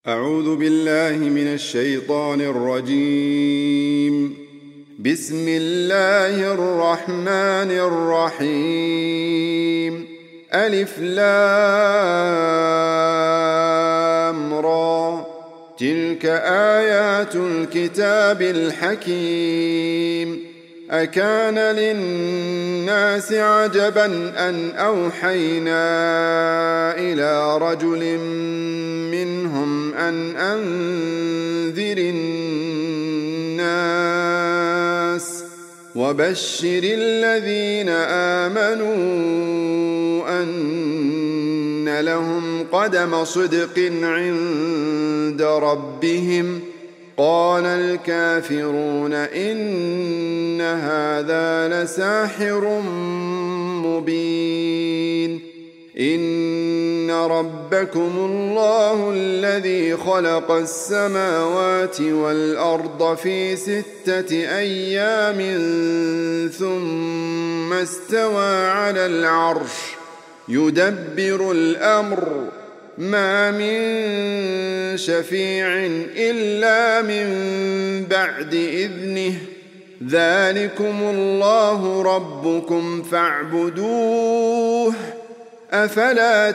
أعوذ بالله من الشيطان الرجيم. بسم الله الرحمن الرحيم. ألف لام را، تلك آيات الكتاب الحكيم. أكان للناس عجبا أن أوحينا إلى رجل منهم أن أنذر الناس وبشر الذين آمنوا أن لهم قدم صدق عند ربهم. قال الكافرون إن هذا لساحر مبين. إن ربكم الله الذي خلق السماوات والأرض في 6 أيام ثم استوى على العرش يدبر الأمر، ما من شفيع إلا من بعد إذنه. ذلكم الله ربكم فاعبدوه، أفلا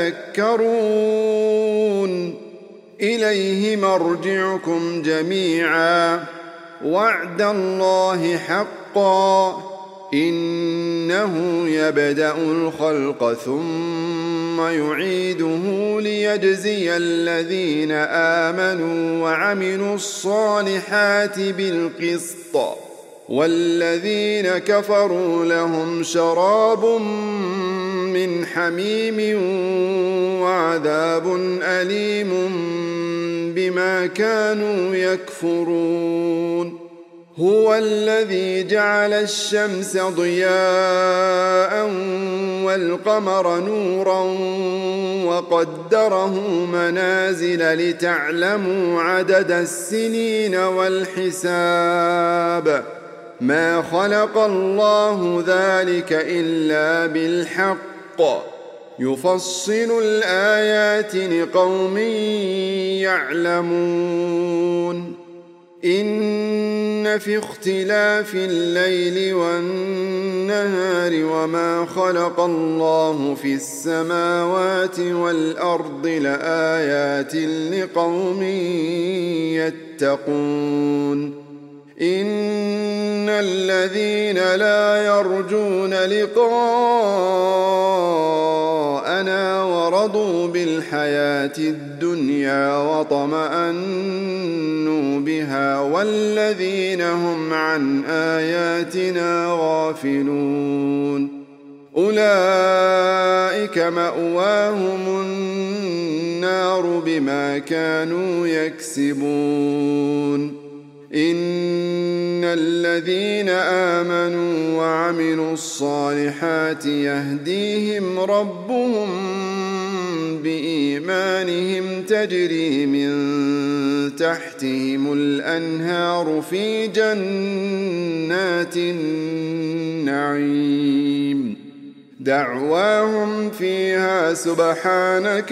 تذكرون. إليه مرجعكم جميعا، وعد الله حقا، إنه يبدأ الخلق ثم يعيده ليجزي الذين آمنوا وعملوا الصالحات بالقسط، والذين كفروا لهم شراب من حميم وعذاب أليم بما كانوا يكفرون. هو الذي جعل الشمس ضياء والقمر نورا وقدره منازل لتعلموا عدد السنين والحساب. ما خلق الله ذلك إلا بالحق، يفصل الآيات لقوم يعلمون. إن في اختلاف الليل والنهار وما خلق الله في السماوات والأرض لآيات لقوم يتقون. إن الذين لا يرجون لقاءنا ورضوا بالحياة الدنيا وطمأنوا بها والذين هم عن آياتنا غافلون أولئك مأواهم النار بما كانوا يكسبون. إن الذين آمنوا وعملوا الصالحات يهديهم ربهم بإيمانهم تجري من تحتهم الأنهار في جنات النعيم. دعواهم فيها سبحانك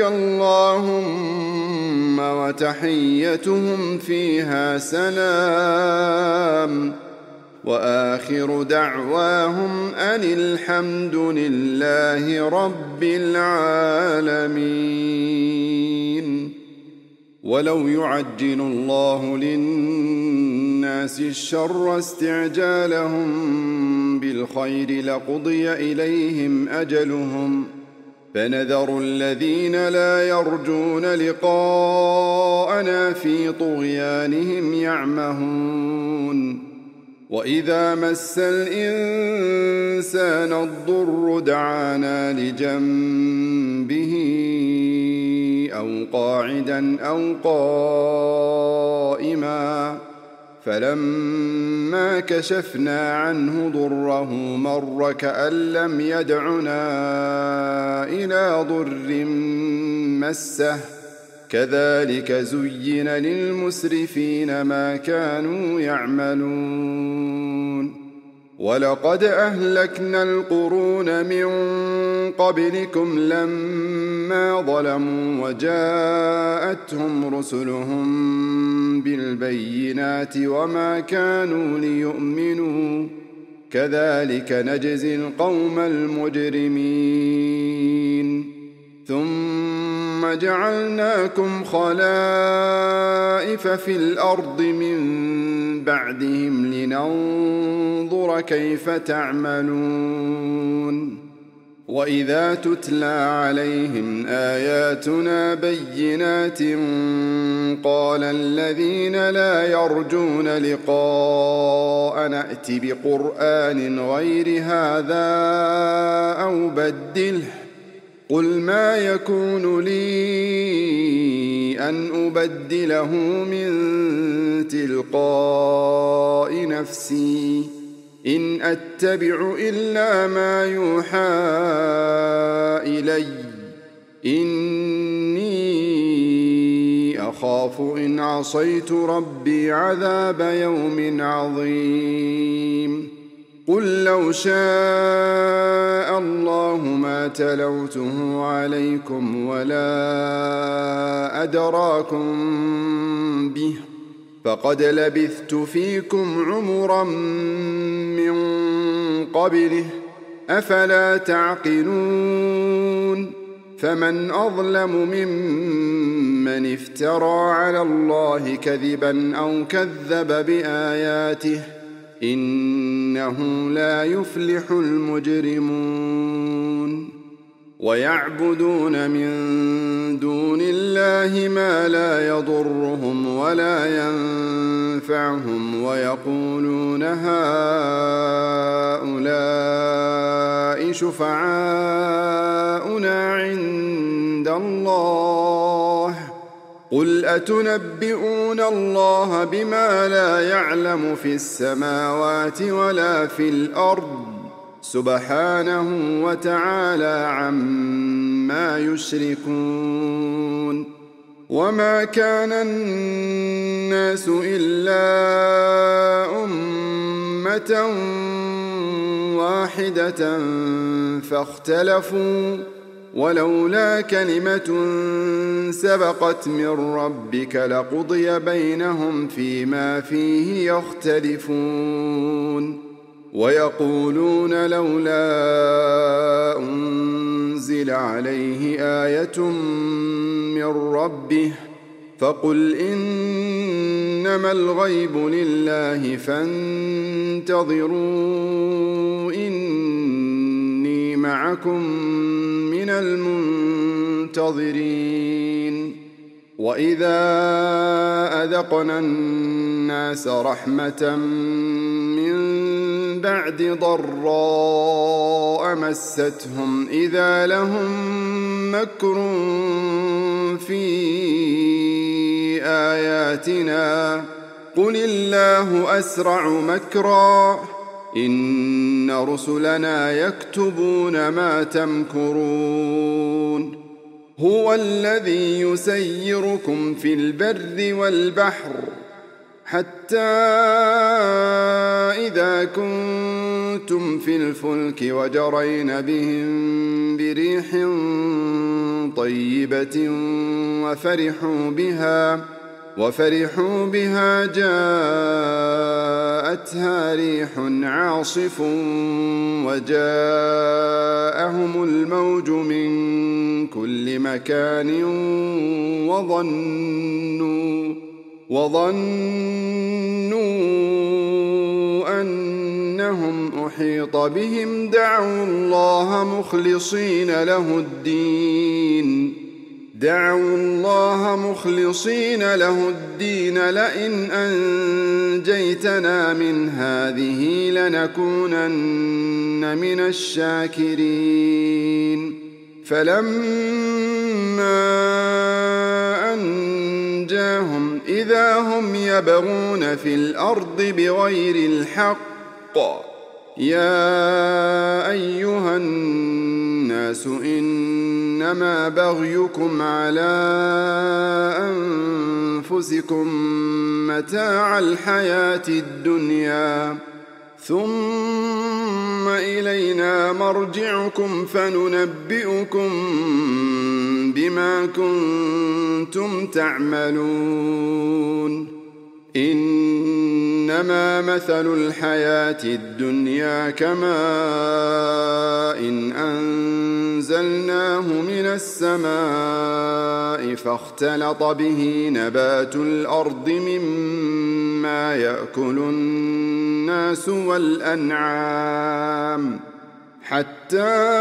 اللهم وتحيتهم فيها سلام، وآخر دعواهم أن الحمد لله رب العالمين. ولو يعجل الله للناس الشر استعجالهم بالخير لقضي إليهم أجلهم، فنذر الذين لا يرجون لقاءنا في طغيانهم يعمهون. وإذا مس الإنسان الضر دعانا لجنبه أو قاعدا أو قائما، فلما كشفنا عنه ضره مر كأن لم يدعنا إلى ضر مسه. كذلك زين للمسرفين ما كانوا يعملون. ولقد أهلكنا القرون من قبلكم لما لما ظلموا وجاءتهم رسلهم بالبينات وما كانوا ليؤمنوا كذلك نجزي القوم المجرمين ثم جعلناكم خلائف في الأرض من بعدهم لننظر كيف تعملون وإذا تتلى عليهم آياتنا بينات قال الذين لا يرجون لقاء نأت بقرآن غير هذا أو بدله قل ما يكون لي أن أبدله من تلقاء نفسي إن أتبع إلا ما يوحى إلي إني أخاف إن عصيت ربي عذاب يوم عظيم قل لو شاء الله ما تلوته عليكم ولا أدراكم به فقد لبثت فيكم عمرا من قبله أفلا تعقلون فمن أظلم ممن افترى على الله كذبا أو كذب بآياته إنه لا يفلح المجرمون ويعبدون من دون الله ما لا يضرهم ولا ينفعهم ويقولون هؤلاء شفعاؤنا عند الله قل أتنبئون الله بما لا يعلم في السماوات ولا في الأرض سبحانه وتعالى عما يشركون وما كان الناس إلا أمة واحدة فاختلفوا ولولا كلمة سبقت من ربك لقضي بينهم فيما فيه يختلفون ويقولون لولا أنزل عليه آية من ربه فقل إنما الغيب لله فانتظروا إني معكم من المنتظرين وإذا أذقنا الناس رحمة من بعد ضراء مستهم إذا لهم مكر في آياتنا قل الله أسرع مكرا إن رسلنا يكتبون ما تمكرون هو الذي يسيركم في البر والبحر حتى إذا كنتم في الفلك وجرين بهم بريح طيبة وفرحوا بها جاءتها ريح عاصف وجاءهم الموج من كل مكان وظنوا أنهم أحيط بهم دعوا الله مخلصين له الدين لئن أنجيتنا من هذه لنكونن من الشاكرين فلما أنجاهم إذا هم يبغون في الأرض بغير الحق يا أيها الناس إنما بغيكم على أنفسكم متاع الحياة الدنيا ثم إلينا مرجعكم فننبئكم بما كنتم تعملون إنما مثل الحياة الدنيا كماء إن أنزلناه من السماء فاختلط به نبات الأرض مما يأكل الناس والأنعام حتى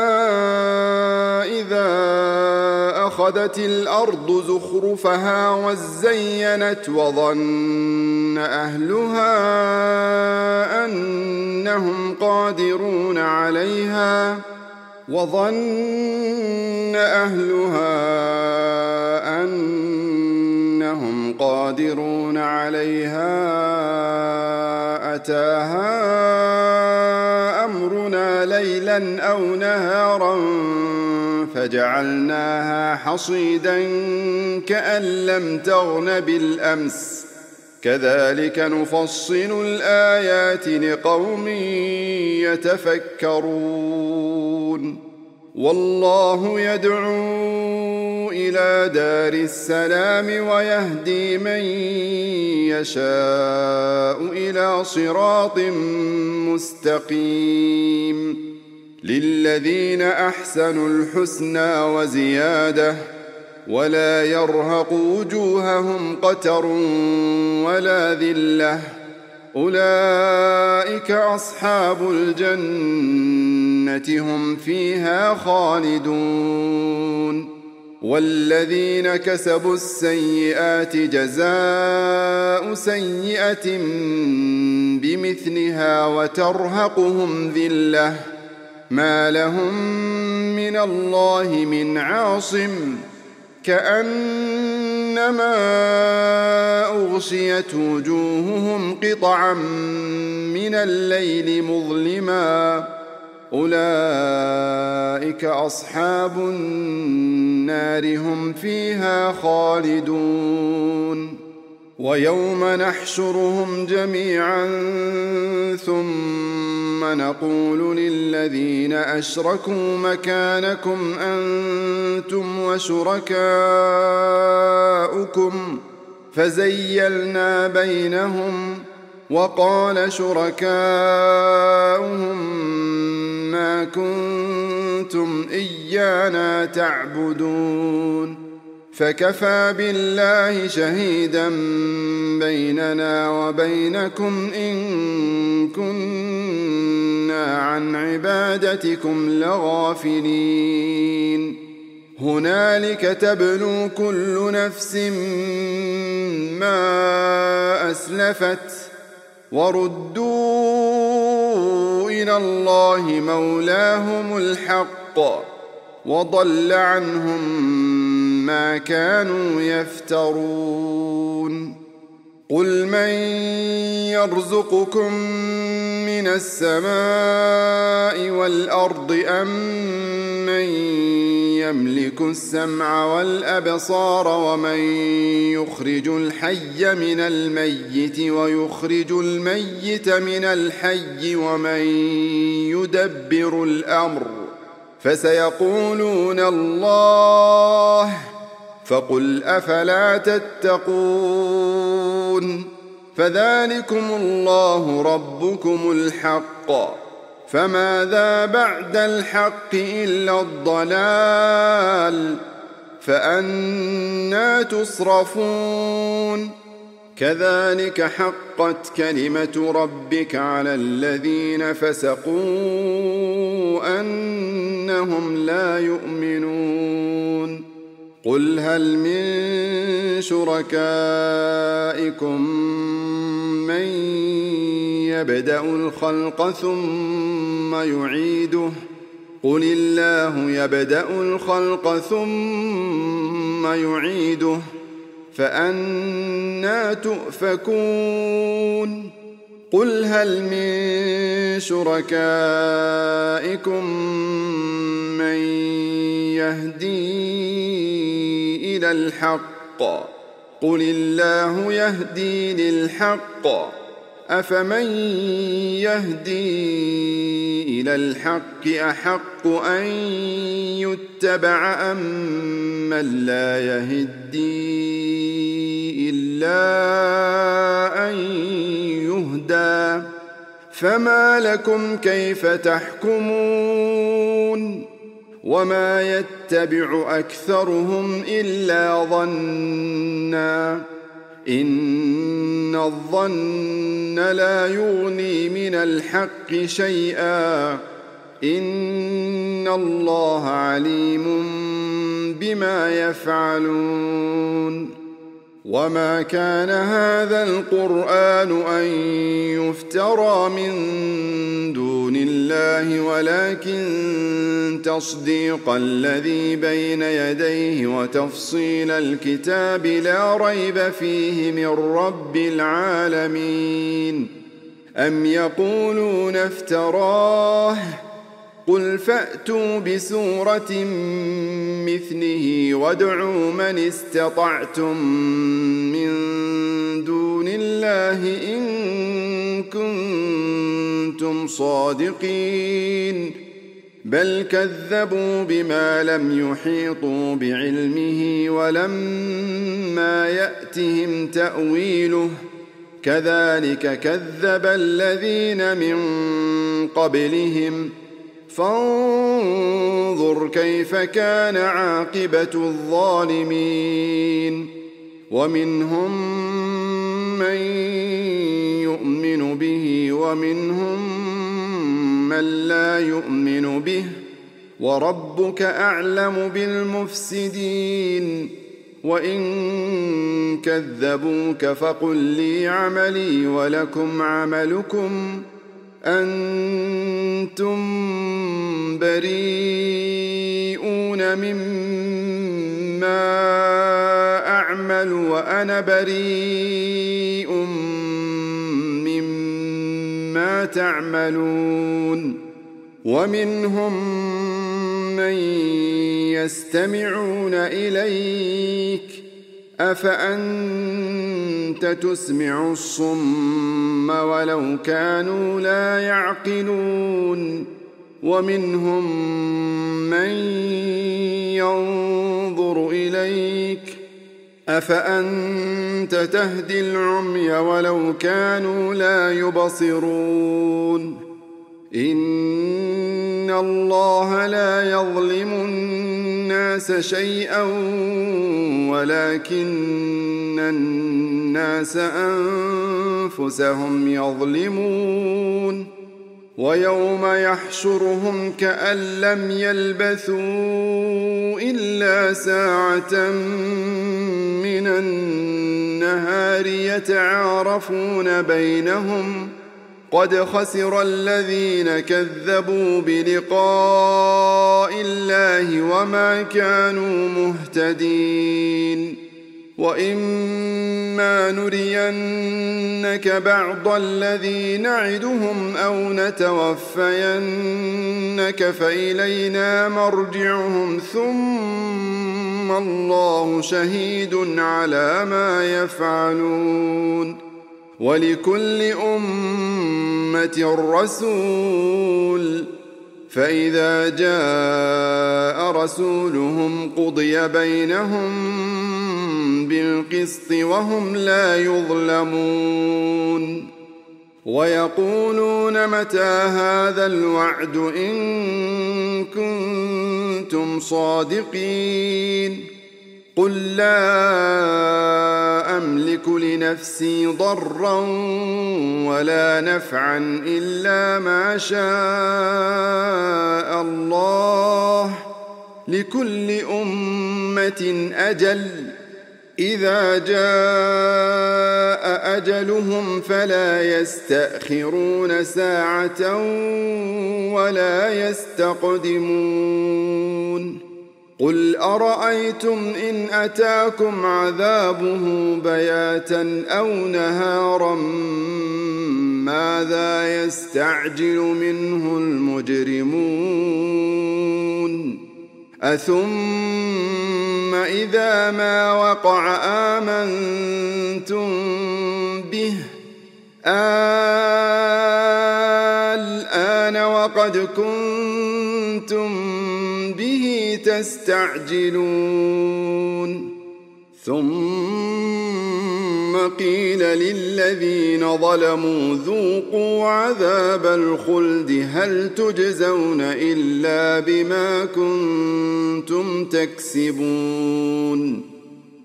إذا أخذت الأرض زخرفها وزينت وظن أهلها أنهم قادرون عليها أتاها أمرنا ليلا أو نهارا فجعلناها حصيدا كأن لم تغن بالأمس كذلك نفصل الآيات لقوم يتفكرون والله يدعو إلى دار السلام ويهدي من يشاء إلى صراط مستقيم للذين أحسنوا الحسنى وزيادة ولا يرهق وجوههم قتر ولا ذلة أولئك أصحاب الجنة هم فيها خالدون والذين كسبوا السيئات جزاء سيئة بمثلها وترهقهم ذلة ما لهم من الله من عاصم كأنما أغشيت وجوههم قطعا من الليل مظلما أولئك أصحاب النار هم فيها خالدون ويوم نحشرهم جميعا ثم نقول للذين أشركوا مكانكم أنتم وشركاؤكم فزيلنا بينهم وقال شركاؤهم ما كنتم إيانا تعبدون فكفى بالله شهيدا بيننا وبينكم إن كنا عن عبادتكم لغافلين هنالك تبلو كل نفس ما أسلفت وردوا إلى الله مولاهم الحق وضل عنهم ما كانوا يفترون قل من يرزقكم من السماء والأرض أم من يملك السمع والأبصار ومن يخرج الحي من الميت ويخرج الميت من الحي ومن يدبر الأمر فسيقولون الله فقل أفلا تتقون فذلكم الله ربكم الحق فماذا بعد الحق إلا الضلال فأنى تصرفون كذلك حقت كلمة ربك على الذين فسقوا أنهم لا يؤمنون قل هل من شركائكم من يبدأ الخلق ثم يعيده قل الله يبدأ الخلق ثم يعيده فأنى تؤفكون قل هل من شركائكم من يهدي إلى الحق قل الله يهدي للحق أفمن يهدي إلى الحق أحق أن يتبع أم من لا يهدي إلا أن يهدى فما لكم كيف تحكمون وما يتبع أكثرهم إلا ظنا إن الظن لا يغني من الحق شيئا إن الله عليم بما يفعلون وما كان هذا القرآن أن يفترى من دون الله ولكن تصديق الذي بين يديه وتفصيل الكتاب لا ريب فيه من رب العالمين أم يقولون افتراه قل فأتوا بسورة مثله وادعوا من استطعتم من دون الله إن كنتم صادقين بل كذبوا بما لم يحيطوا بعلمه ولما يأتهم تأويله كذلك كذب الذين من قبلهم فانظر كيف كان عاقبة الظالمين ومنهم من يؤمن به ومنهم من لا يؤمن به وربك أعلم بالمفسدين وإن كذبوك فقل لي عملي ولكم عملكم أنتم بريئون مما أعمل وأنا بريء مما تعملون ومنهم من يستمعون إليك أفأنت تسمع الصم ولو كانوا لا يعقلون ومنهم من ينظر إليك أفأنت تهدي العمي ولو كانوا لا يبصرون إن الله لا يظلم الناس شيئا ولكن الناس أنفسهم يظلمون ويوم يحشرهم كأن لم يلبثوا إلا ساعة من النهار يتعارفون بينهم قد خسر الذين كذبوا بلقاء الله وما كانوا مهتدين وإما نرينك بعض الذي نعدهم أو نتوفينك فإلينا مرجعهم ثم الله شهيد على ما يفعلون ولكل أمة رسول فإذا جاء رسولهم قضي بينهم بالقسط وهم لا يظلمون ويقولون متى هذا الوعد إن كنتم صادقين قل لا أملك لنفسي ضرا ولا نفعا إلا ما شاء الله لكل أمة أجل إذا جاء أجلهم فلا يستأخرون ساعة ولا يستقدمون قل أرأيتم إن أتاكم عذابه بياتا أو نهارا ماذا يستعجل منه المجرمون أثم إذا ما وقع آمنتم به الآن وقد كنتم به تستعجلون ثم قيل للذين ظلموا ذوقوا عذاب الخلد هل تجزون إلا بما كنتم تكسبون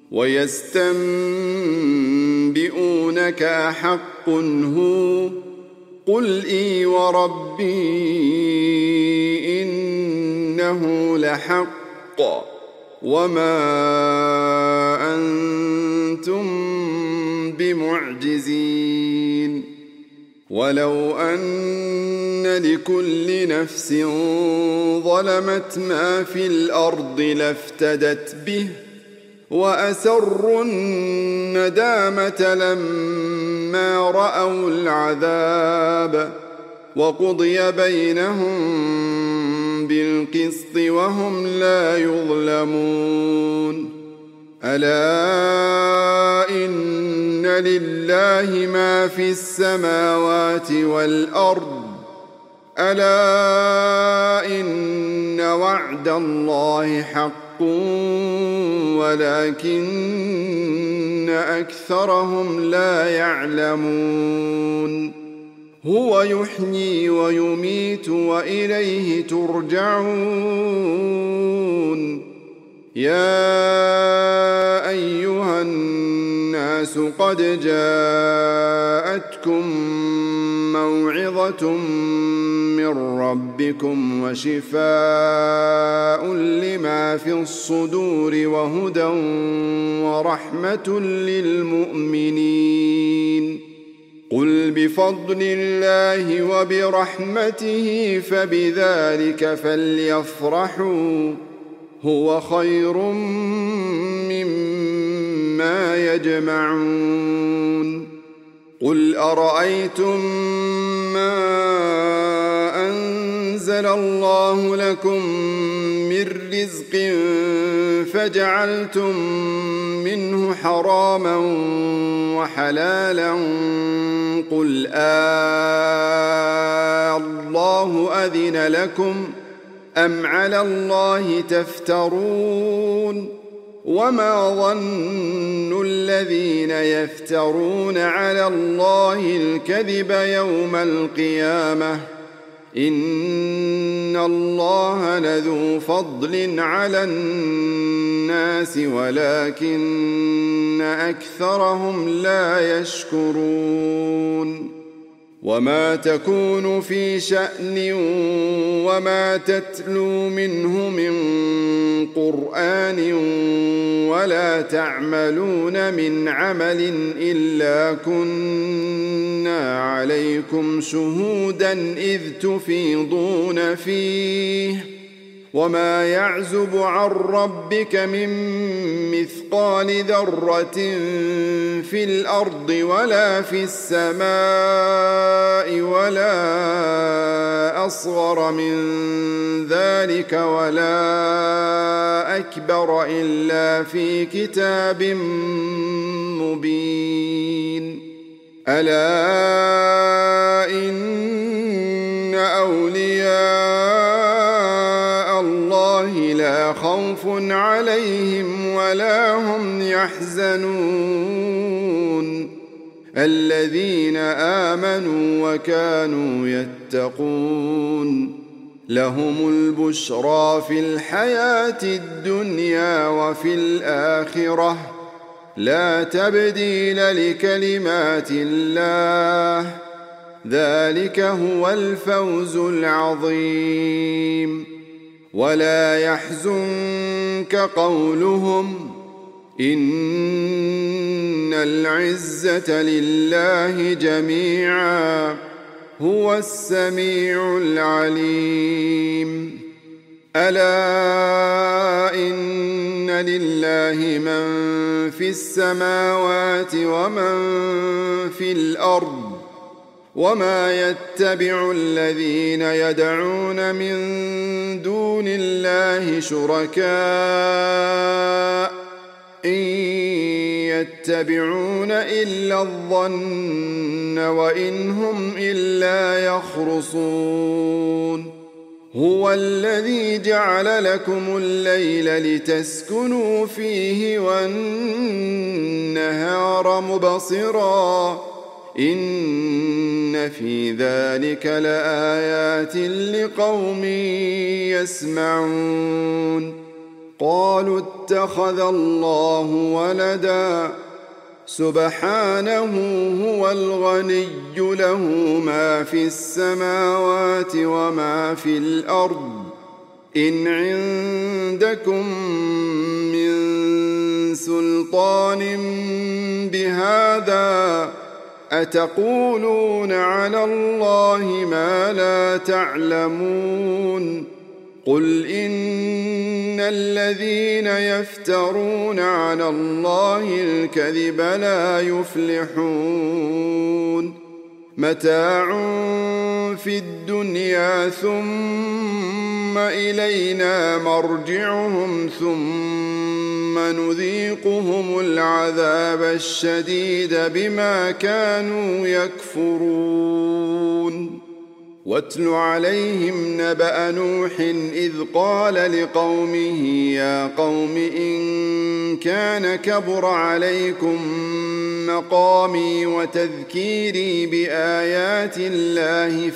ويستنبئونك أحق هو قل إي وربي إنه لحق وما أنتم بمعجزين ولو أن لكل نفس ظلمت ما في الأرض لافتدت به وأسروا الندامة لما رأوا العذاب وقضي بينهم بالقسط وهم لا يظلمون ألا إن لله ما في السماوات والأرض ألا إن وعد الله حق ولكن أكثرهم لا يعلمون هو يحيي ويميت وإليه ترجعون يا أيها الناس قد جاءتكم موعظة من ربكم وشفاء لما في الصدور وهدى ورحمة للمؤمنين قل بفضل الله وبرحمته فبذلك فليفرحوا هو خير مما يجمعون قل أرأيتم ما أنزل الله لكم من رزق فجعلتم منه حراما وحلالا قل الله أذن لكم أم على الله تفترون وما ظن الذين يفترون على الله الكذب يوم القيامة إن الله لذو فضل على الناس ولكن أكثرهم لا يشكرون وما تكون في شأن وما تتلو منه من قرآن ولا تعملون من عمل إلا كنا عليكم شهودا إذ تفيضون فيه وما يعزب عن ربك من مثقال ذرة في الأرض ولا في السماء ولا أصغر من ذلك ولا أكبر إلا في كتاب مبين ألا إن أولياء الله لا خوف عليهم ولا هم يحزنون الذين آمنوا وكانوا يتقون لهم البشرى في الحياة الدنيا وفي الآخرة لا تبديل لكلمات الله ذلك هو الفوز العظيم ولا يحزنك قولهم إن العزة لله جميعا هو السميع العليم ألا إن لله من في السماوات ومن في الأرض وما يتبع الذين يدعون من دون الله شركاء إن يتبعون إلا الظن وإن هم إلا يخرصون هو الذي جعل لكم الليل لتسكنوا فيه والنهار مبصرا إن في ذلك لآيات لقوم يسمعون قالوا اتخذ الله ولدا سبحانه هو الغني له ما في السماوات وما في الأرض إن عندكم من سلطان بهذا أتقولون على الله ما لا تعلمون قل إن الذين يفترون على الله الكذب لا يفلحون متاع في الدنيا ثم إلينا مرجعهم ثم نذيقهم العذاب الشديد بما كانوا يكفرون واتل عليهم نبأ نوح إذ قال لقومه يا قوم إن كان كبر عليكم مقامي وتذكيري بآيات الله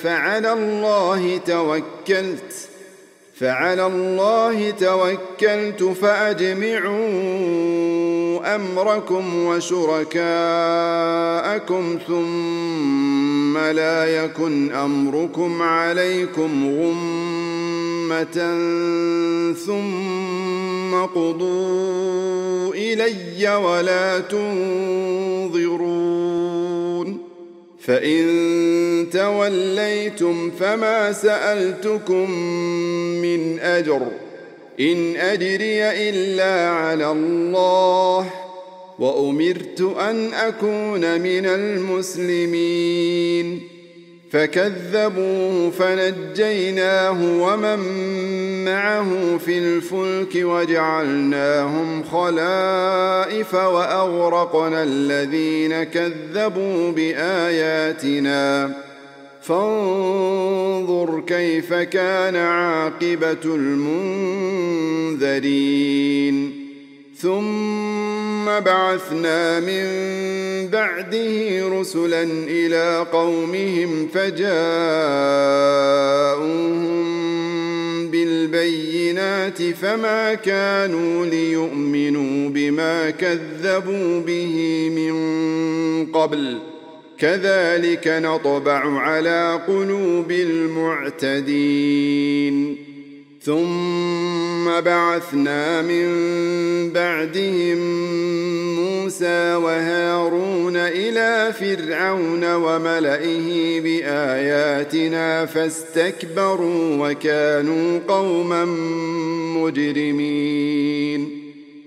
فعلى الله توكلت فأجمعوا أمركم وشركاءكم ثم لا يكن أمركم عليكم غمة ثم قضوا إلي ولا تنظرون فإن توليتم فما سألتكم من أجر إن أجري إلا على الله وأمرت أن أكون من المسلمين فكذبوه فنجيناه ومن معه في الفلك وجعلناهم خلائف وأغرقنا الذين كذبوا بآياتنا فانظر كيف كان عاقبة المنذرين ثم بعثنا من بعده رسلا إلى قومهم فجاءوهم بالبينات فما كانوا ليؤمنوا بما كذبوا به من قبل كذلك نطبع على قلوب المعتدين ثم بعثنا من بعدهم موسى وهارون إلى فرعون وملئه بآياتنا فاستكبروا وكانوا قوما مجرمين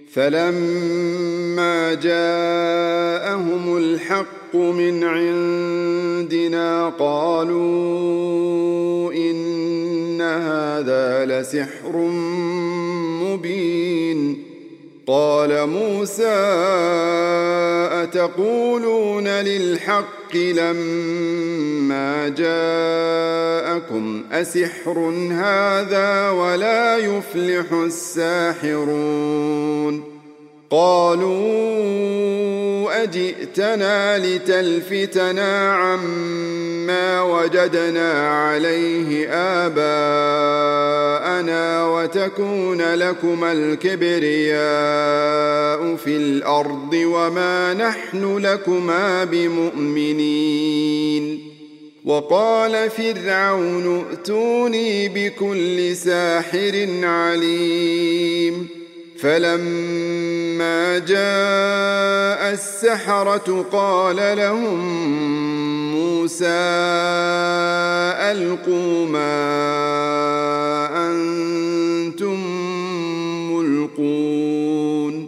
فلما جاءهم الحق من عندنا قالوا إن هذا لسحر مبين قال موسى أتقولون للحق لما جاءكم أسحر هذا ولا يفلح الساحرون قالوا أجئتنا لتلفتنا عما وجدنا عليه آباءنا وتكون لكما الكبرياء في الأرض وما نحن لكما بمؤمنين وقال فرعون ائتوني بكل ساحر عليم فلما جاء السحرة قال لهم موسى ألقوا ما أنتم ملقون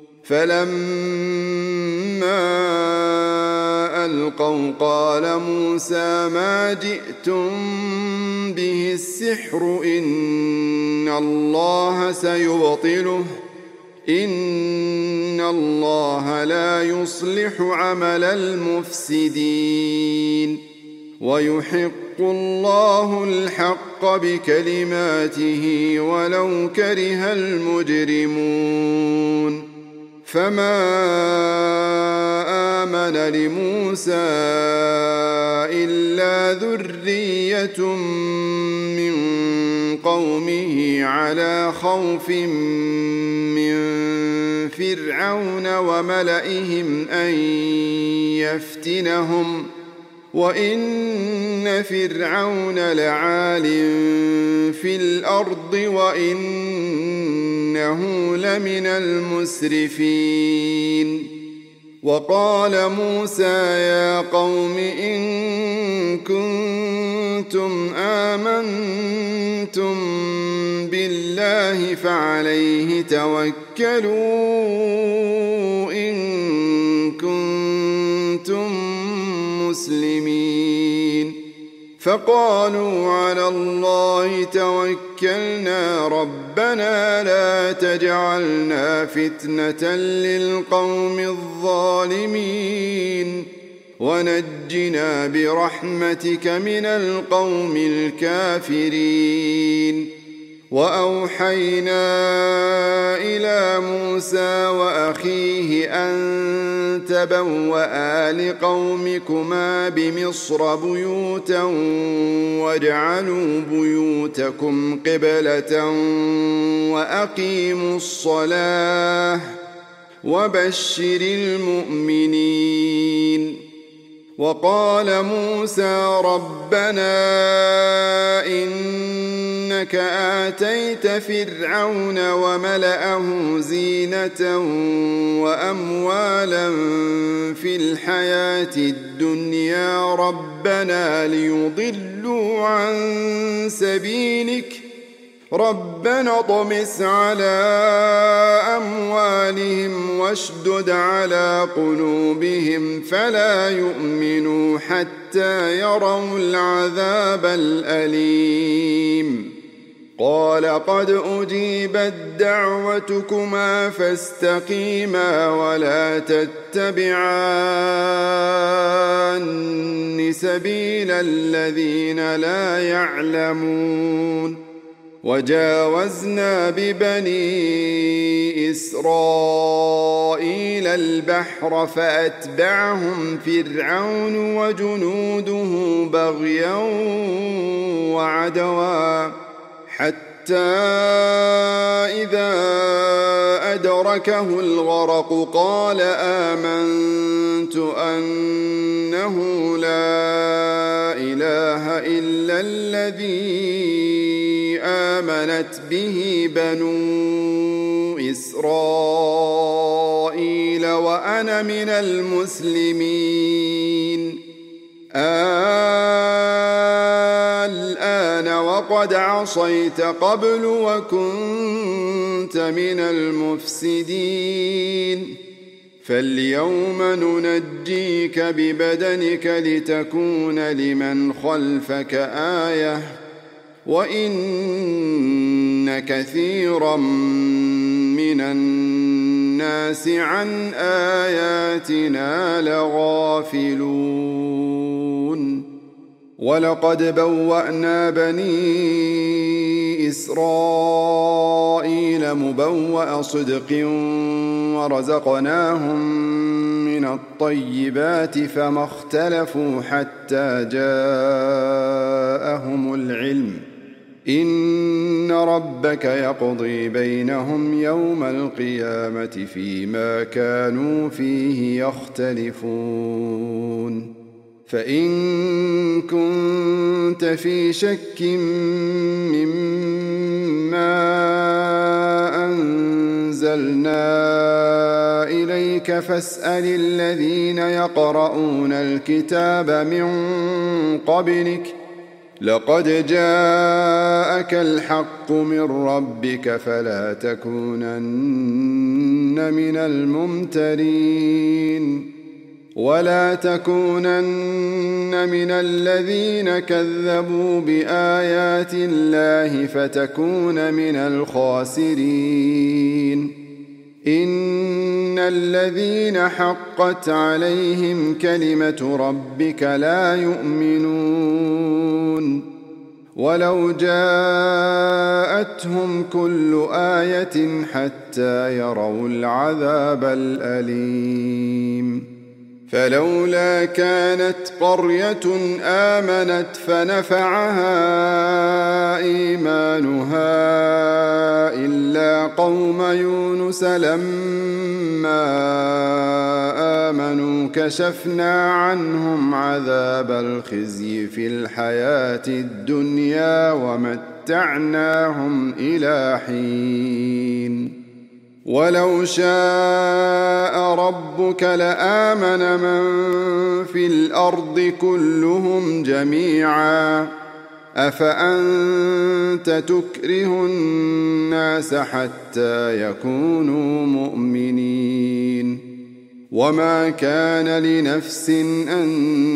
فلما ألقوا قال موسى ما جئتم به السحر إن الله سيبطله إن الله لا يصلح عمل المفسدين ويحق الله الحق بكلماته ولو كره المجرمون فما آمن لموسى إلا ذرية من قومه على خوف من فرعون وملئهم أن يفتنهم وإن فرعون لعال في الأرض وإنه لمن المسرفين وقال موسى يا قوم إن كنتم آمنتم بالله فعليه توكلوا إن كنتم مسلمين فقالوا على الله توكلنا ربنا لا تجعلنا فتنة للقوم الظالمين ونجنا برحمتك من القوم الكافرين وأوحينا إلى موسى وأخيه أن تبوأ لقومكما بمصر بيوتا واجعلوا بيوتكم قبلة وأقيموا الصلاة وبشر المؤمنين وقال موسى ربنا إنك آتيت فرعون وملأه زينة وأموالا في الحياة الدنيا ربنا ليضلوا عن سبيلك ربنا اطمس على أموالهم واشدد على قلوبهم فلا يؤمنوا حتى يروا العذاب الأليم قال قد أجيبت دعوتكما فاستقيما ولا تتبعان سبيل الذين لا يعلمون وجاوزنا ببني إسرائيل البحر فأتبعهم فرعون وجنوده بغيا وعدوا حتى إذا أدركه الغرق قال آمنت أنه لا إله إلا الذي آمنت به بنو إسرائيل وأنا من المسلمين الآن وقد عصيت قبل وكنت من المفسدين فاليوم ننجيك ببدنك لتكون لمن خلفك آية وإن كثيرا من الناس عن آياتنا لغافلون ولقد بوأنا بني إسرائيل مبوأ صدق ورزقناهم من الطيبات فما اختلفوا حتى جاءهم العلم إن ربك يقضي بينهم يوم القيامة فيما كانوا فيه يختلفون فإن كنت في شك مما أنزلنا إليك فاسأل الذين يقرؤون الكتاب من قبلك لقد جاءك الحق من ربك فلا تكونن من الممترين ولا تكونن من الذين كذبوا بآيات الله فتكون من الخاسرين إن الذين حقت عليهم كلمة ربك لا يؤمنون ولو جاءتهم كل آية حتى يروا العذاب الأليم فلولا كانت قرية آمنت فنفعها إيمانها إلا قوم يونس لما آمنوا كشفنا عنهم عذاب الخزي في الحياة الدنيا ومتعناهم إلى حين ولو شاء ربك لآمن من في الأرض كلهم جميعا أفأنت تكره الناس حتى يكونوا مؤمنين وما كان لنفس أن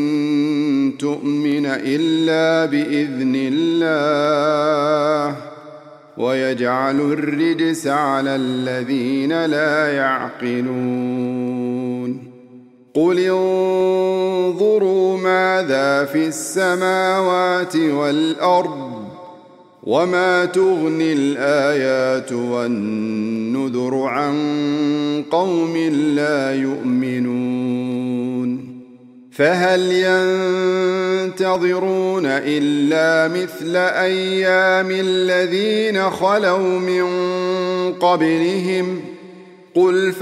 تؤمن إلا بإذن الله ويجعل الرجس على الذين لا يعقلون قل انظروا ماذا في السماوات والأرض وما تغني الآيات والنذر عن قوم لا يؤمنون فهل ينتظرون إلا مثل أيام الذين خلوا من قبلهم قل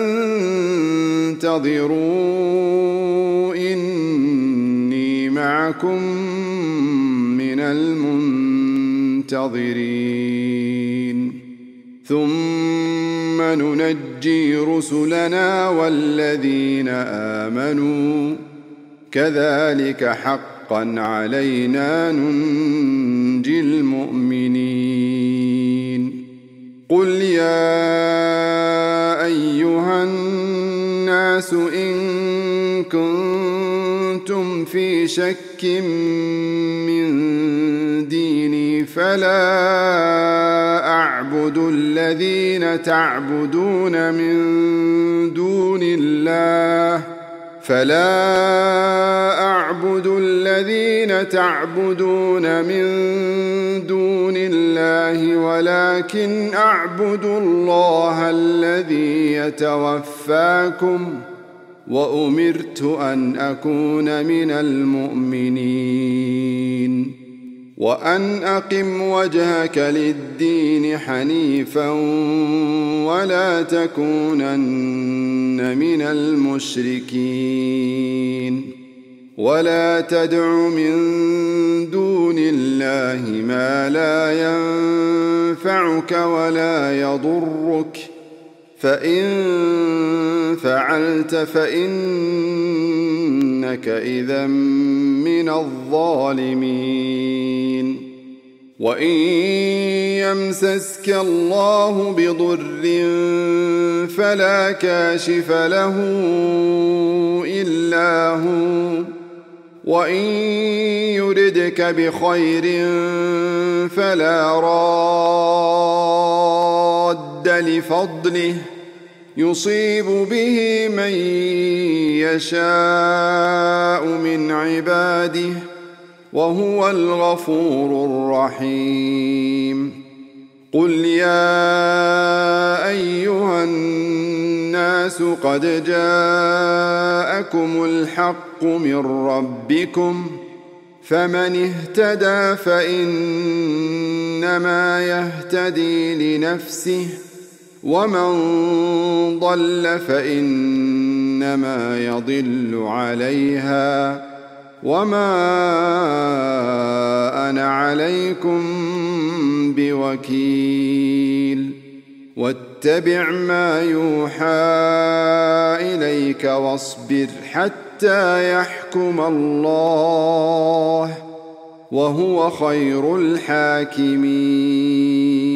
فانتظروا إني معكم من المنتظرين ثم ننجي رسلنا والذين آمنوا كذلك حقا علينا ننجي المؤمنين قل يا أيها الناس إن كنتم في شك من ديني فلا أعبد الذين تعبدون من دون الله ولكن أعبد الله الذي يتوفاكم وأمرت أن أكون من المؤمنين وأن أقم وجهك للدين حنيفا ولا تكونن من المشركين ولا تدع من دون الله ما لا ينفعك ولا يضرك فإن فعلت فإنك إذا من الظالمين وإن يمسسك الله بضر فلا كاشف له إلا هو وإن يردك بخير فلا راد لفضله يصيب به من يشاء من عباده وهو الغفور الرحيم قل يا أيها الناس قد جاءكم الحق من ربكم فمن اهتدى فإنما يهتدي لنفسه ومن ضل فإنما يضل عليها وما أنا عليكم بوكيل واتبع ما يوحى إليك واصبر حتى يحكم الله وهو خير الحاكمين